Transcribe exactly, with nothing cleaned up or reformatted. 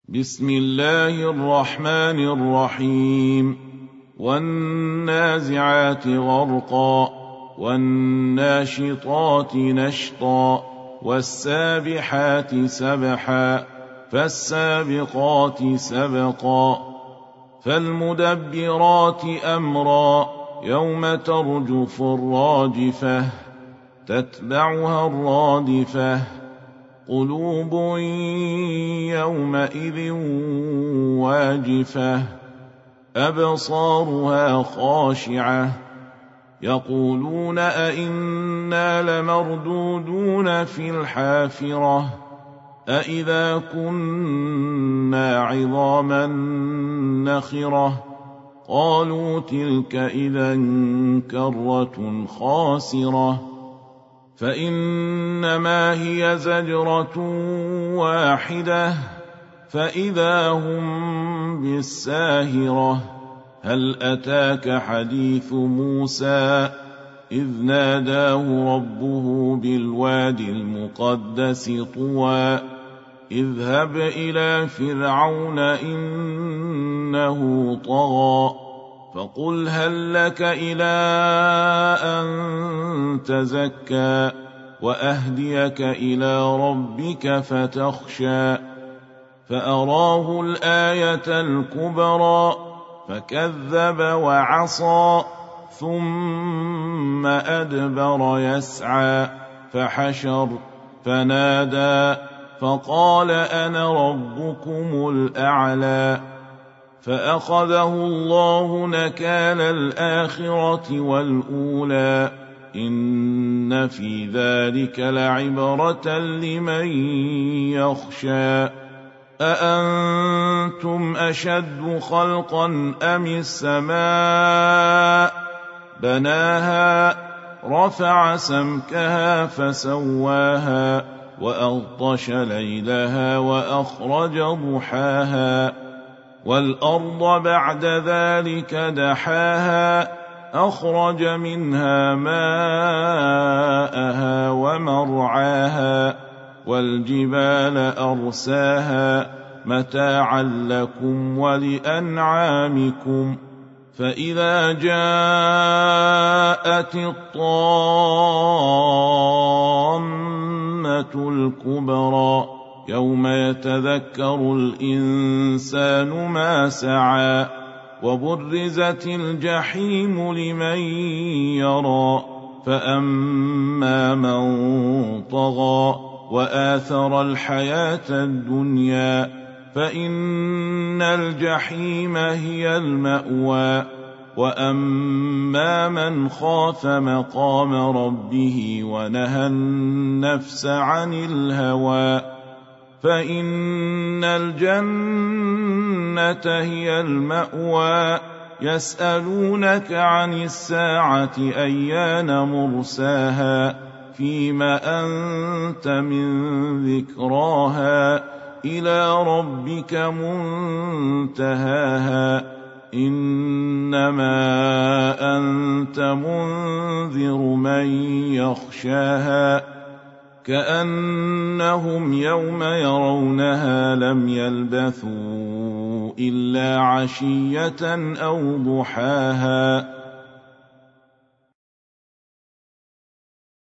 بسم الله الرحمن الرحيم والنازعات غرقا والناشطات نشطا والسابحات سبحا فالسابقات سبقا فالمدبرات أمرا يوم ترجف الراجفة تتبعها الرادفة قلوب يومئذ واجفة أبصارها خاشعة يقولون أئنا لمردودون في الحافرة أئذا كنا عظاما نخرة قالوا تلك إذا كرة خاسرة فإنما هي زجرة واحدة فإذا هم بالساهرة هل أتاك حديث موسى إذ ناداه ربه بالوادي المقدس طوى اذهب إلى فرعون إنه طغى فقل هل لك إلى أن تزكى وأهديك إلى ربك فتخشى فأراه الآية الكبرى فكذب وعصى ثم أدبر يسعى فحشر فنادى فقال أنا ربكم الأعلى فأخذه الله نكال الآخرة والأولى إن في ذلك لعبرة لمن يخشى أأنتم أشد خلقا أم السماء بناها رفع سمكها فسواها وأغطش ليلها وأخرج ضحاها والأرض بعد ذلك دحاها أخرج منها ماءها ومرعاها والجبال أرساها متاعا لكم ولأنعامكم فإذا جاءت الطامة الكبرى يوم يتذكر الإنسان ما سعى وبرزت الجحيم لمن يرى فأما من طغى وآثر الحياة الدنيا فإن الجحيم هي المأوى وأما من خاف مقام ربه ونهى النفس عن الهوى فإن الجنة هي المأوى يسألونك عن الساعة أيان مرساها فيما أنت من ذكراها إلى ربك منتهاها إنما أنت منذر من يخشاها كأنهم يوم يرونها لم يلبثوا إلا عشية أو ضحاها